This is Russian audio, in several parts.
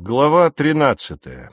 Глава 13.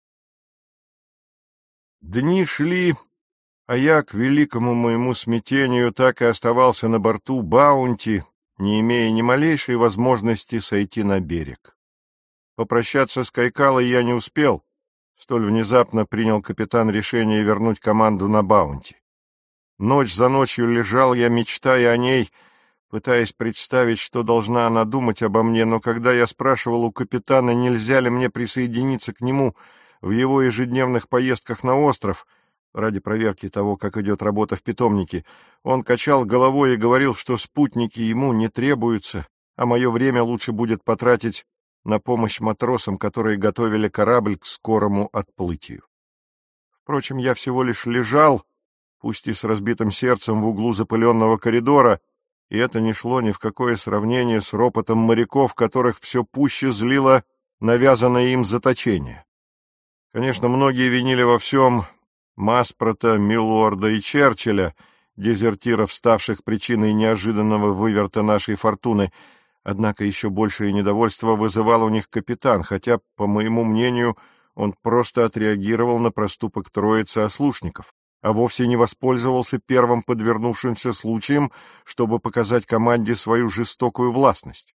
Дни шли, а я, к великому моему смятению, так и оставался на борту Баунти, не имея ни малейшей возможности сойти на берег. Попрощаться с Кайкалой я не успел, столь внезапно принял капитан решение вернуть команду на Баунти. Ночь за ночью лежал я, мечтая о ней, пытаясь представить, что должна она думать обо мне, но когда я спрашивал у капитана, нельзя ли мне присоединиться к нему в его ежедневных поездках на остров, ради проверки того, как идет работа в питомнике, он качал головой и говорил, что спутники ему не требуются, а мое время лучше будет потратить на помощь матросам, которые готовили корабль к скорому отплытию. Впрочем, я всего лишь лежал, пусть и с разбитым сердцем, в углу запыленного коридора, и это не шло ни в какое сравнение с ропотом моряков, которых все пуще злило навязанное им заточение. Конечно, многие винили во всем Маспрота, Миллорда и Черчилля, дезертиров, ставших причиной неожиданного выверта нашей фортуны, однако еще большее недовольство вызывал у них капитан, хотя, по моему мнению, он просто отреагировал на проступок троицы ослушников, а вовсе не воспользовался первым подвернувшимся случаем, чтобы показать команде свою жестокую властность.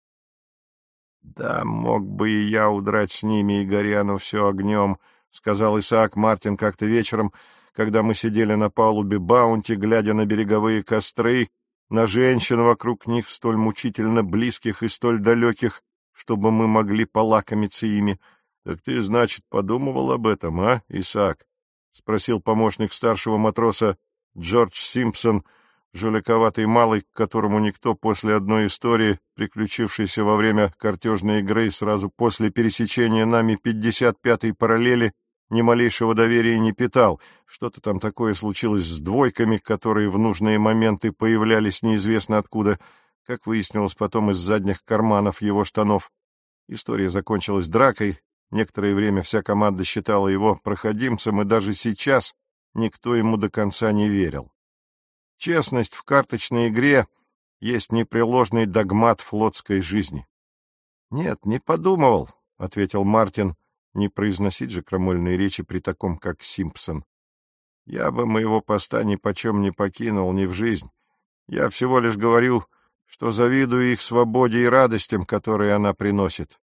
«Да, мог бы и я удрать с ними, и горя, но все огнем», — сказал Исаак Мартин как-то вечером, когда мы сидели на палубе Баунти, глядя на береговые костры, на женщин вокруг них, столь мучительно близких и столь далеких, чтобы мы могли полакомиться ими. — Так ты, значит, подумывал об этом, а, Исаак? — спросил помощник старшего матроса Джордж Симпсон, жуликоватый малый, к которому никто после одной истории, приключившейся во время картежной игры сразу после пересечения нами 55-й параллели, ни малейшего доверия не питал. Что-то там такое случилось с двойками, которые в нужные моменты появлялись неизвестно откуда, как выяснилось потом из задних карманов его штанов. История закончилась дракой. Некоторое время вся команда считала его проходимцем, и даже сейчас никто ему до конца не верил. Честность в карточной игре есть непреложный догмат флотской жизни. — Нет, не подумывал, — ответил Мартин, не произносить же крамольные речи при таком, как Симпсон. — Я бы моего поста ни почем не покинул, ни в жизнь. Я всего лишь говорю, что завидую их свободе и радостям, которые она приносит.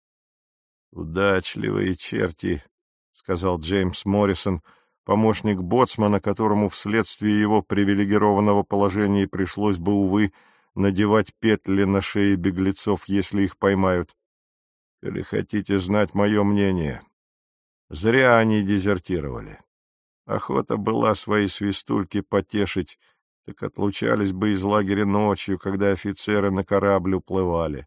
— Удачливые черти, — сказал Джеймс Моррисон, помощник боцмана, которому вследствие его привилегированного положения пришлось бы, увы, надевать петли на шеи беглецов, если их поймают. Или хотите знать мое мнение? Зря они дезертировали. Охота была свои свистульки потешить, так отлучались бы из лагеря ночью, когда офицеры на корабль уплывали.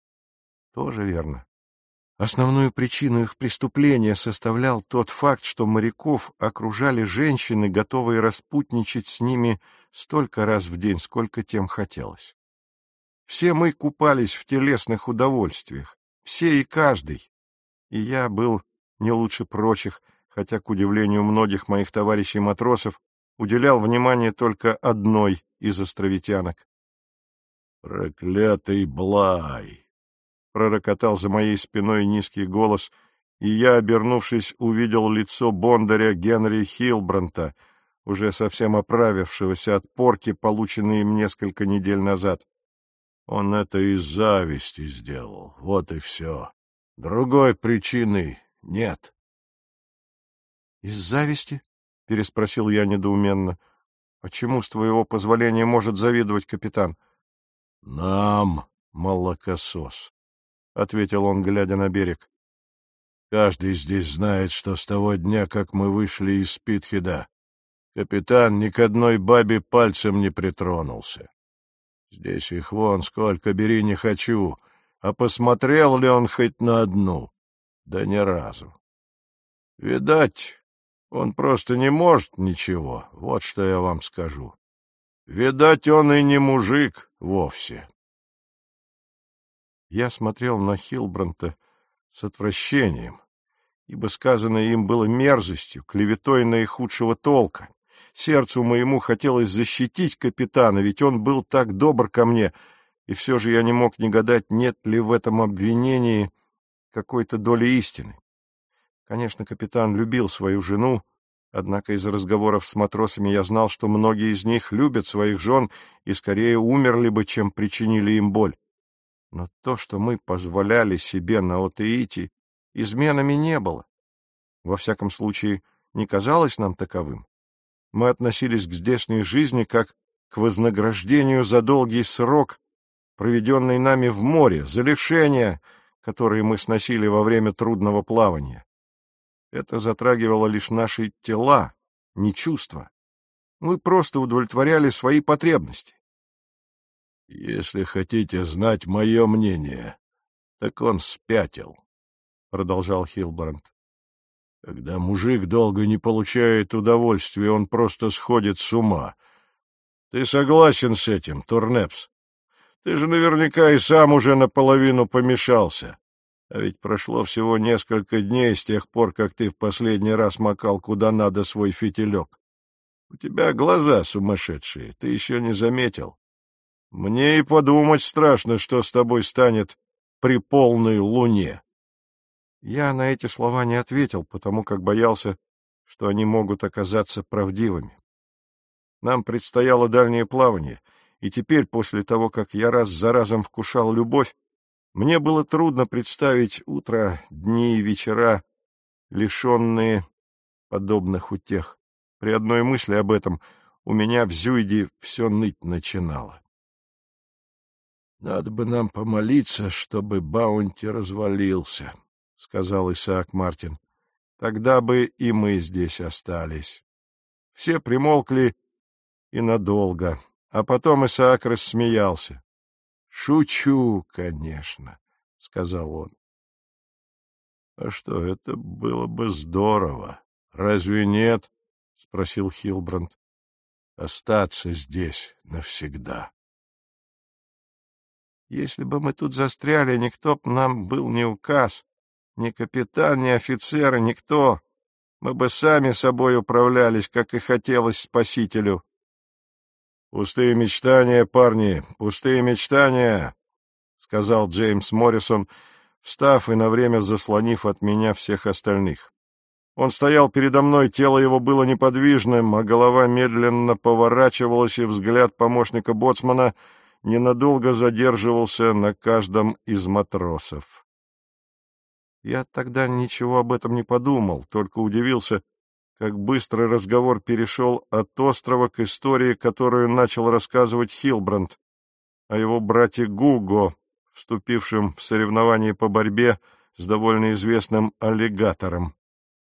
Тоже верно. Основную причину их преступления составлял тот факт, что моряков окружали женщины, готовые распутничать с ними столько раз в день, сколько тем хотелось. Все мы купались в телесных удовольствиях, все и каждый, и я был не лучше прочих, хотя, к удивлению многих моих товарищей-матросов, уделял внимание только одной из островитянок. «Проклятый Блай!» — пророкотал за моей спиной низкий голос, и я, обернувшись, увидел лицо бондаря Генри Хилбранта, уже совсем оправившегося от порки, полученной им несколько недель назад. Он это из зависти сделал, вот и все. Другой причины нет. — Из зависти? — переспросил я недоуменно. — Почему, с твоего позволения, может завидовать капитан? — Нам, молокосос, — ответил он, глядя на берег. — Каждый здесь знает, что с того дня, как мы вышли из Питхеда, капитан ни к одной бабе пальцем не притронулся. Здесь их вон сколько, бери не хочу, а посмотрел ли он хоть на одну? Да ни разу. Видать, он просто не может ничего, вот что я вам скажу. Видать, он и не мужик вовсе. Я смотрел на Хилбранта с отвращением, ибо сказанное им было мерзостью, клеветой наихудшего толка. Сердцу моему хотелось защитить капитана, ведь он был так добр ко мне, и все же я не мог не гадать, нет ли в этом обвинении какой-то долей истины. Конечно, капитан любил свою жену, однако из разговоров с матросами я знал, что многие из них любят своих жен и скорее умерли бы, чем причинили им боль. Но то, что мы позволяли себе на Отеите, изменами не было. Во всяком случае, не казалось нам таковым. Мы относились к здешней жизни как к вознаграждению за долгий срок, проведенный нами в море, за лишения, которые мы сносили во время трудного плавания. Это затрагивало лишь наши тела, не чувства. Мы просто удовлетворяли свои потребности. — Если хотите знать мое мнение, так он спятил, — продолжал Хилбранд. — Когда мужик долго не получает удовольствия, он просто сходит с ума. Ты согласен с этим, Турнепс? Ты же наверняка и сам уже наполовину помешался. А ведь прошло всего несколько дней с тех пор, как ты в последний раз макал куда надо свой фитилек. У тебя глаза сумасшедшие, ты еще не заметил. Мне и подумать страшно, что с тобой станет при полной луне. Я на эти слова не ответил, потому как боялся, что они могут оказаться правдивыми. Нам предстояло дальнее плавание, и теперь, после того, как я раз за разом вкушал любовь, мне было трудно представить утро, дни и вечера, лишенные подобных утех. При одной мысли об этом у меня в Зюйде все ныть начинало. — Надо бы нам помолиться, чтобы Баунти развалился, — сказал Исаак Мартин. — Тогда бы и мы здесь остались. Все примолкли и надолго, а потом Исаак рассмеялся. — Шучу, конечно, — сказал он. — А что, это было бы здорово. Разве нет? — спросил Хилбранд. — Остаться здесь навсегда. Если бы мы тут застряли, никто б нам был не указ, ни капитан, ни офицеры, никто. Мы бы сами собой управлялись, как и хотелось спасителю. — Пустые мечтания, парни, пустые мечтания, — сказал Джеймс Моррисон, встав и на время заслонив от меня всех остальных. Он стоял передо мной, тело его было неподвижным, а голова медленно поворачивалась, и взгляд помощника боцмана ненадолго задерживался на каждом из матросов. Я тогда ничего об этом не подумал, только удивился, как быстро разговор перешел от острова к истории, которую начал рассказывать Хилбранд, о его брате Гуго, вступившем в соревнование по борьбе с довольно известным аллигатором.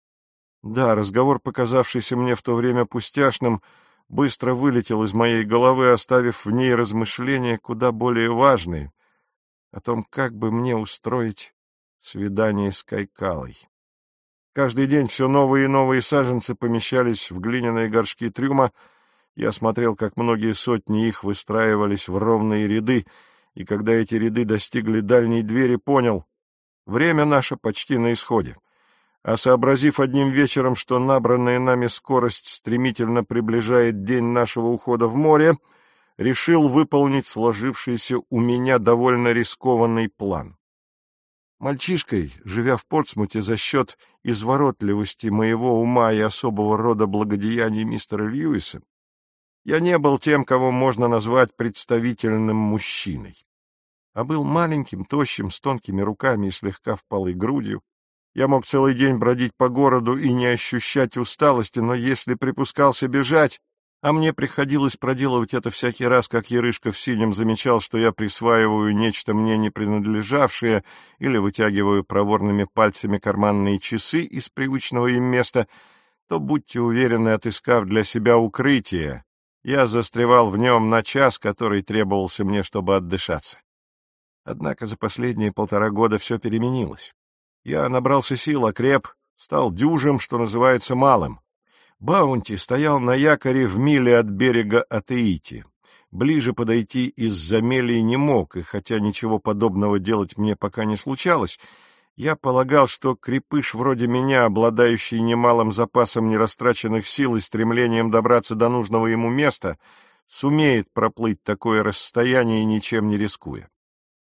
Да, разговор, показавшийся мне в то время пустяшным, быстро вылетел из моей головы, оставив в ней размышления куда более важные о том, как бы мне устроить свидание с Кайкалой. Каждый день все новые и новые саженцы помещались в глиняные горшки трюма. Я смотрел, как многие сотни их выстраивались в ровные ряды, и когда эти ряды достигли дальней двери, понял — время наше почти на исходе. А сообразив одним вечером, что набранная нами скорость стремительно приближает день нашего ухода в море, решил выполнить сложившийся у меня довольно рискованный план. Мальчишкой, живя в Портсмуте за счет изворотливости моего ума и особого рода благодеяний мистера Льюиса, я не был тем, кого можно назвать представительным мужчиной, а был маленьким, тощим, с тонкими руками и слегка впалой грудью. Я мог целый день бродить по городу и не ощущать усталости, но если припускался бежать, а мне приходилось проделывать это всякий раз, как Ярышка в синем замечал, что я присваиваю нечто мне не принадлежавшее или вытягиваю проворными пальцами карманные часы из привычного им места, то, будьте уверены, отыскав для себя укрытие, я застревал в нем на час, который требовался мне, чтобы отдышаться. Однако за последние 1,5 года все переменилось. Я набрался сил, окреп, стал дюжим, что называется, малым. Баунти стоял на якоре в миле от берега Отеити. Ближе подойти из-за мелей не мог, и хотя ничего подобного делать мне пока не случалось, я полагал, что крепыш вроде меня, обладающий немалым запасом нерастраченных сил и стремлением добраться до нужного ему места, сумеет проплыть такое расстояние, ничем не рискуя.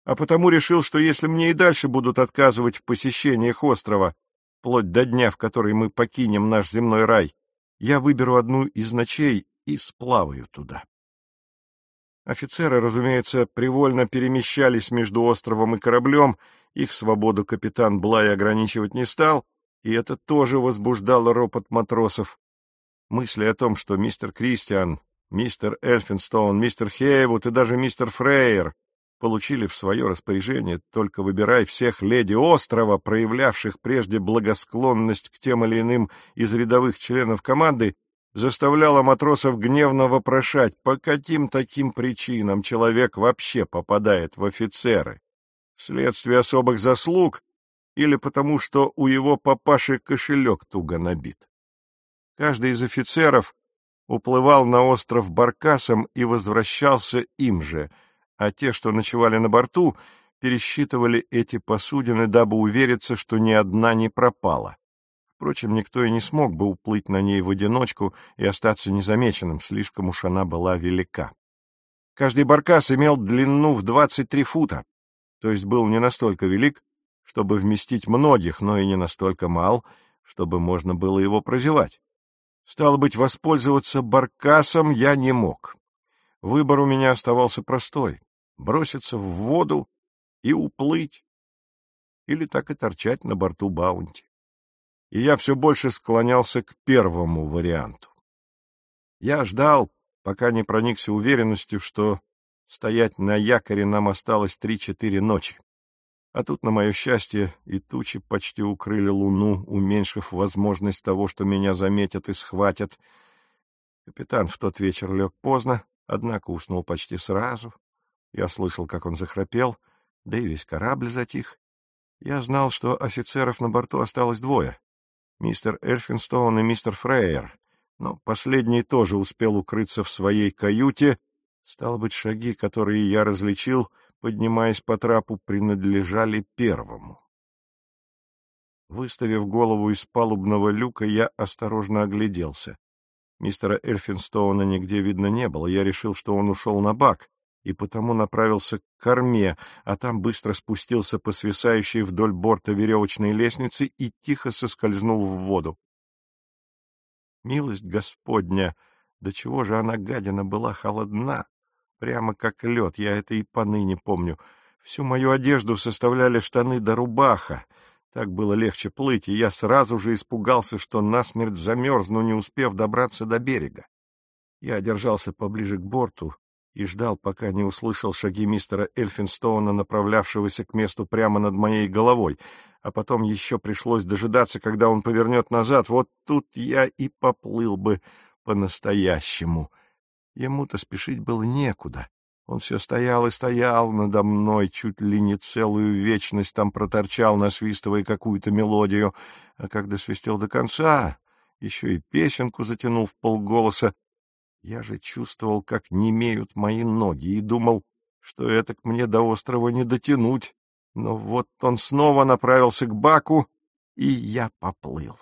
а потому решил, что если мне и дальше будут отказывать в посещениях острова, вплоть до дня, в который мы покинем наш земной рай, я выберу одну из ночей и сплаваю туда. Офицеры, разумеется, привольно перемещались между островом и кораблем, их свободу капитан Блай ограничивать не стал, и это тоже возбуждало ропот матросов. Мысли о том, что мистер Кристиан, мистер Эльфинстоун, мистер Хейвуд и даже мистер Фрейер получили в свое распоряжение только выбирай всех леди острова, проявлявших прежде благосклонность к тем или иным из рядовых членов команды, заставляло матросов гневно вопрошать, по каким таким причинам человек вообще попадает в офицеры, вследствие особых заслуг или потому, что у его папаши кошелек туго набит. Каждый из офицеров уплывал на остров баркасом и возвращался им же, а те, что ночевали на борту, пересчитывали эти посудины, дабы увериться, что ни одна не пропала. Впрочем, никто и не смог бы уплыть на ней в одиночку и остаться незамеченным, слишком уж она была велика. Каждый баркас имел длину в 23 фута, то есть был не настолько велик, чтобы вместить многих, но и не настолько мал, чтобы можно было его прозевать. Стало быть, воспользоваться баркасом я не мог. Выбор у меня оставался простой — броситься в воду и уплыть, или так и торчать на борту Баунти. И я все больше склонялся к первому варианту. Я ждал, пока не проникся уверенностью, что стоять на якоре нам осталось 3-4 ночи. А тут, на мое счастье, и тучи почти укрыли луну, уменьшив возможность того, что меня заметят и схватят. Капитан в тот вечер лег поздно, однако уснул почти сразу. Я слышал, как он захрапел, да и весь корабль затих. Я знал, что офицеров на борту осталось 2 — мистер Эльфинстоун и мистер Фрейер, но последний тоже успел укрыться в своей каюте. Стало быть, шаги, которые я различил, поднимаясь по трапу, принадлежали первому. Выставив голову из палубного люка, я осторожно огляделся. Мистера Эльфинстоуна нигде видно не было. Я решил, что он ушел на бак, и потому направился к корме, а там быстро спустился по свисающей вдоль борта веревочной лестнице и тихо соскользнул в воду. Милость Господня! До чего же она, гадина, была холодна! Прямо как лед, я это и поныне помню. Всю мою одежду составляли штаны да рубаха. Так было легче плыть, и я сразу же испугался, что насмерть замерзну, не успев добраться до берега. Я держался поближе к борту и ждал, пока не услышал шаги мистера Эльфинстоуна, направлявшегося к месту прямо над моей головой, а потом еще пришлось дожидаться, когда он повернет назад. Вот тут я и поплыл бы по-настоящему. Ему-то спешить было некуда. Он все стоял и стоял надо мной, чуть ли не целую вечность там проторчал, насвистывая какую-то мелодию, а когда свистел до конца, еще и песенку затянул вполголоса. Я же чувствовал, как немеют мои ноги, и думал, что этак мне до острова не дотянуть. Но вот он снова направился к баку, и я поплыл.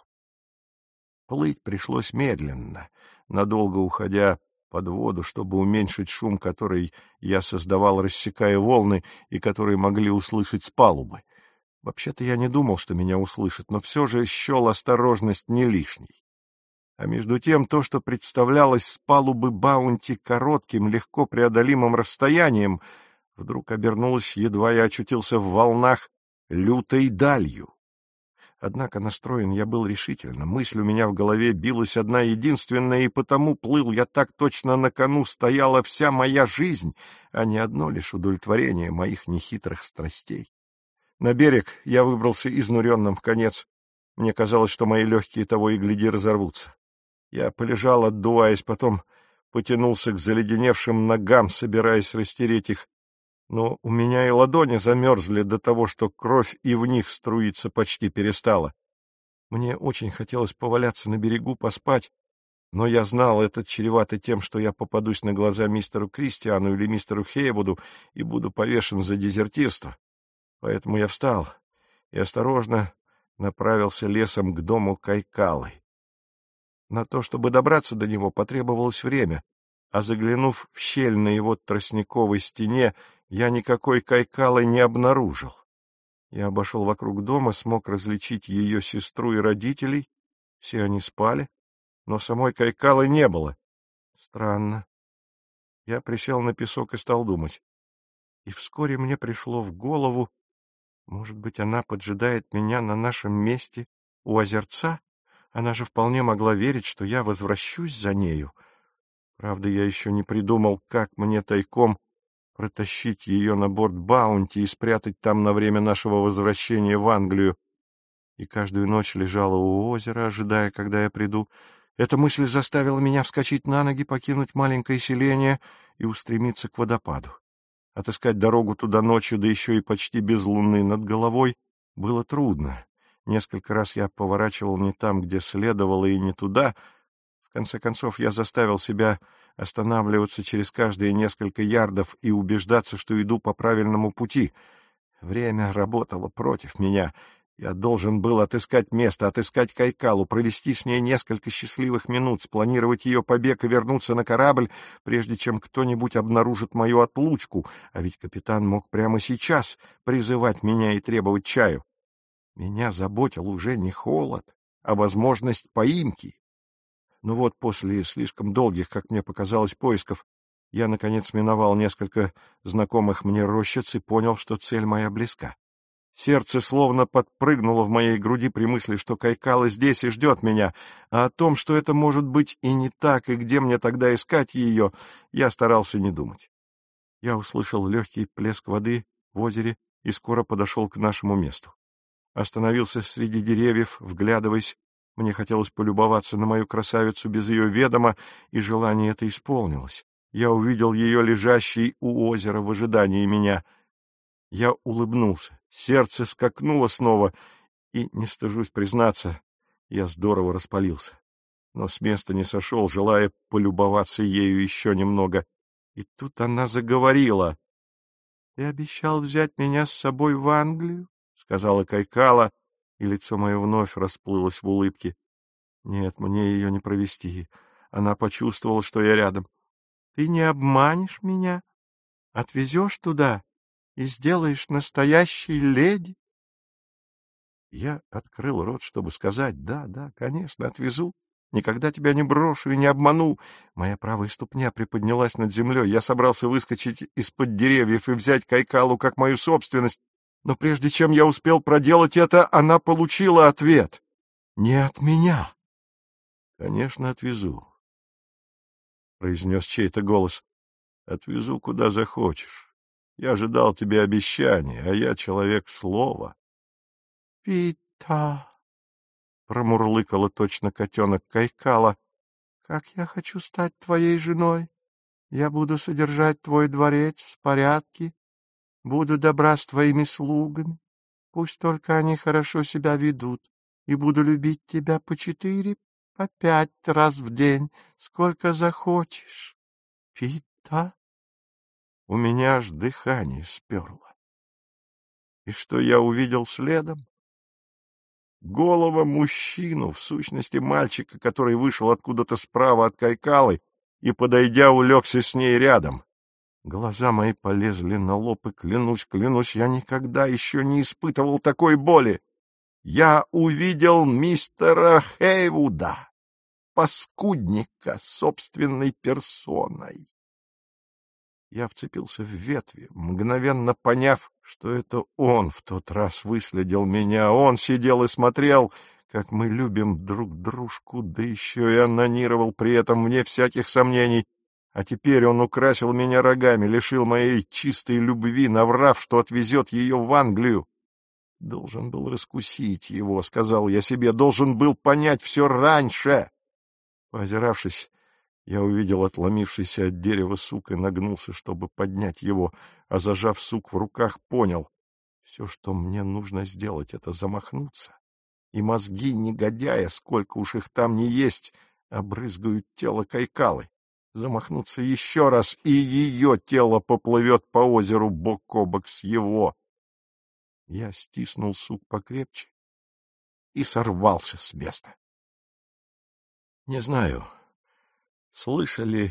Плыть пришлось медленно, надолго уходя под воду, чтобы уменьшить шум, который я создавал, рассекая волны, и которые могли услышать с палубы. Вообще-то я не думал, что меня услышат, но все же счел осторожность не лишней. А между тем то, что представлялось с палубы Баунти коротким, легко преодолимым расстоянием, вдруг обернулось, едва я очутился в волнах, лютой далью. Однако настроен я был решительно, мысль у меня в голове билась одна единственная, и потому плыл я так точно, на кону стояла вся моя жизнь, а не одно лишь удовлетворение моих нехитрых страстей. На берег я выбрался изнуренным вконец. Мне казалось, что мои легкие того и гляди разорвутся. Я полежал, отдуваясь, потом потянулся к заледеневшим ногам, собираясь растереть их. Но у меня и ладони замерзли до того, что кровь и в них струиться почти перестала. Мне очень хотелось поваляться на берегу, поспать, но я знал, это чревато тем, что я попадусь на глаза мистеру Кристиану или мистеру Хейвуду и буду повешен за дезертирство. Поэтому я встал и осторожно направился лесом к дому Кайкалы. На то, чтобы добраться до него, потребовалось время, а заглянув в щель на его тростниковой стене, я никакой Кайкалы не обнаружил. Я обошел вокруг дома, смог различить ее сестру и родителей. Все они спали, но самой Кайкалы не было. Странно. Я присел на песок и стал думать. И вскоре мне пришло в голову, может быть, она поджидает меня на нашем месте у озерца? Она же вполне могла верить, что я возвращусь за нею. Правда, я еще не придумал, как мне тайком протащить ее на борт Баунти и спрятать там на время нашего возвращения в Англию. И каждую ночь лежала у озера, ожидая, когда я приду. Эта мысль заставила меня вскочить на ноги, покинуть маленькое селение и устремиться к водопаду. Отыскать дорогу туда ночью, да еще и почти без луны над головой, было трудно. Несколько раз я поворачивал не там, где следовало, и не туда. В конце концов, я заставил себя останавливаться через каждые несколько ярдов и убеждаться, что иду по правильному пути. Время работало против меня. Я должен был отыскать место, отыскать Кайкалу, провести с ней несколько счастливых минут, спланировать ее побег и вернуться на корабль, прежде чем кто-нибудь обнаружит мою отлучку, а ведь капитан мог прямо сейчас призывать меня и требовать чаю. Меня заботил уже не холод, а возможность поимки. Но вот после слишком долгих, как мне показалось, поисков, я, наконец, миновал несколько знакомых мне рощиц и понял, что цель моя близка. Сердце словно подпрыгнуло в моей груди при мысли, что Кайкала здесь и ждет меня, а о том, что это может быть и не так, и где мне тогда искать ее, я старался не думать. Я услышал легкий плеск воды в озере и скоро подошел к нашему месту. Остановился среди деревьев, вглядываясь. Мне хотелось полюбоваться на мою красавицу без ее ведома, и желание это исполнилось. Я увидел ее лежащей у озера в ожидании меня. Я улыбнулся, сердце скакнуло снова, и, не стыжусь признаться, я здорово распалился. Но с места не сошел, желая полюбоваться ею еще немного. И тут она заговорила. — Ты обещал взять меня с собой в Англию? — сказала Кайкала, и лицо мое вновь расплылось в улыбке. Нет, мне ее не провести. Она почувствовала, что я рядом. — Ты не обманешь меня? Отвезешь туда и сделаешь настоящей леди? Я открыл рот, чтобы сказать: да, да, конечно, отвезу. Никогда тебя не брошу и не обману. Моя правая ступня приподнялась над землей. Я собрался выскочить из-под деревьев и взять Кайкалу как мою собственность. Но прежде чем я успел проделать это, она получила ответ. Не от меня. — Конечно, отвезу, — произнес чей-то голос. — Отвезу, куда захочешь. Я ожидал тебе обещания, а я человек слова. — Пита! — промурлыкала точно котенок Кайкала. — Как я хочу стать твоей женой! Я буду содержать твой дворец в порядке, буду добра с твоими слугами, пусть только они хорошо себя ведут, и буду любить тебя по 4, по 5 раз в день, сколько захочешь. Пита! У меня аж дыхание сперло. И что я увидел следом? Голого мужчину, в сущности мальчика, который вышел откуда-то справа от Кайкалы и, подойдя, улегся с ней рядом. Глаза мои полезли на лоб, и клянусь, я никогда еще не испытывал такой боли. Я увидел мистера Хейвуда, паскудника собственной персоной. Я вцепился в ветви, мгновенно поняв, что это он в тот раз выследил меня. Он сидел и смотрел, как мы любим друг дружку, да еще и анонировал при этом вне всяких сомнений. А теперь он украсил меня рогами, лишил моей чистой любви, наврав, что отвезет ее в Англию. Должен был раскусить его, — сказал я себе, — должен был понять все раньше. Поозиравшись, я увидел отломившийся от дерева сук и нагнулся, чтобы поднять его, а, зажав сук в руках, понял — все, что мне нужно сделать, — это замахнуться. И мозги негодяя, сколько уж их там ни есть, обрызгают тело Кайкалы. Замахнуться еще раз, и ее тело поплывет по озеру бок о бок с его. Я стиснул сук покрепче и сорвался с места. Не знаю, слышали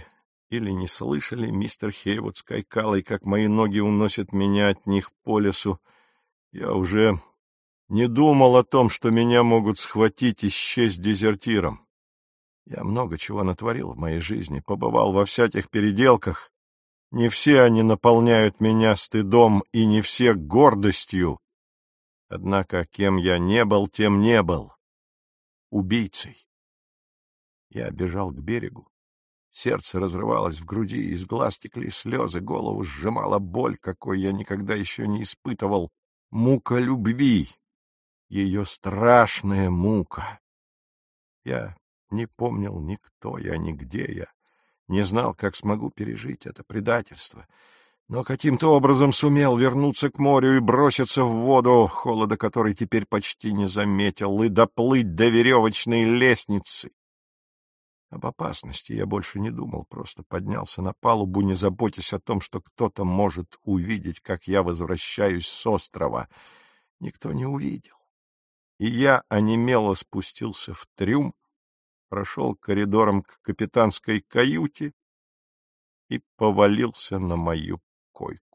Или не слышали, мистер Хейвуд с Кайкалой, как мои ноги уносят меня от них по лесу? Я уже не думал о том, что меня могут схватить и счесть дезертиром. Я много чего натворил в моей жизни, побывал во всяких переделках. Не все они наполняют меня стыдом, и не все гордостью. Однако, кем я не был, тем не был. Убийцей. Я бежал к берегу. Сердце разрывалось в груди, из глаз текли слезы, голову сжимала боль, какой я никогда еще не испытывал. Мука любви. Ее страшная мука. Я не помнил ни кто я, ни где я. Не знал, как смогу пережить это предательство. Но каким-то образом сумел вернуться к морю и броситься в воду, холода которой теперь почти не заметил, и доплыть до веревочной лестницы. Об опасности я больше не думал, просто поднялся на палубу, не заботясь о том, что кто-то может увидеть, как я возвращаюсь с острова. Никто не увидел. И я онемело спустился в трюм, прошел коридором к капитанской каюте и повалился на мою койку.